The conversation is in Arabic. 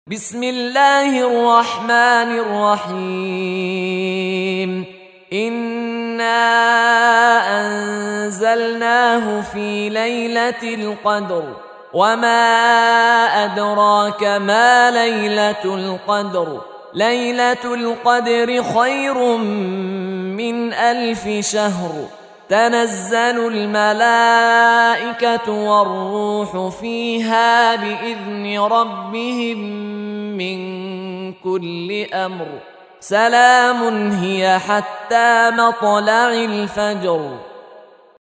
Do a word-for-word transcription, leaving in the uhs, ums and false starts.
بسم الله الرحمن الرحيم إنا أنزلناه في ليلة القدر وما أدراك ما ليلة القدر ليلة القدر خير من ألف شهر تنزل الملائكة والروح فيها بإذن ربهم من كل أمر سلام هي حتى مطلع الفجر.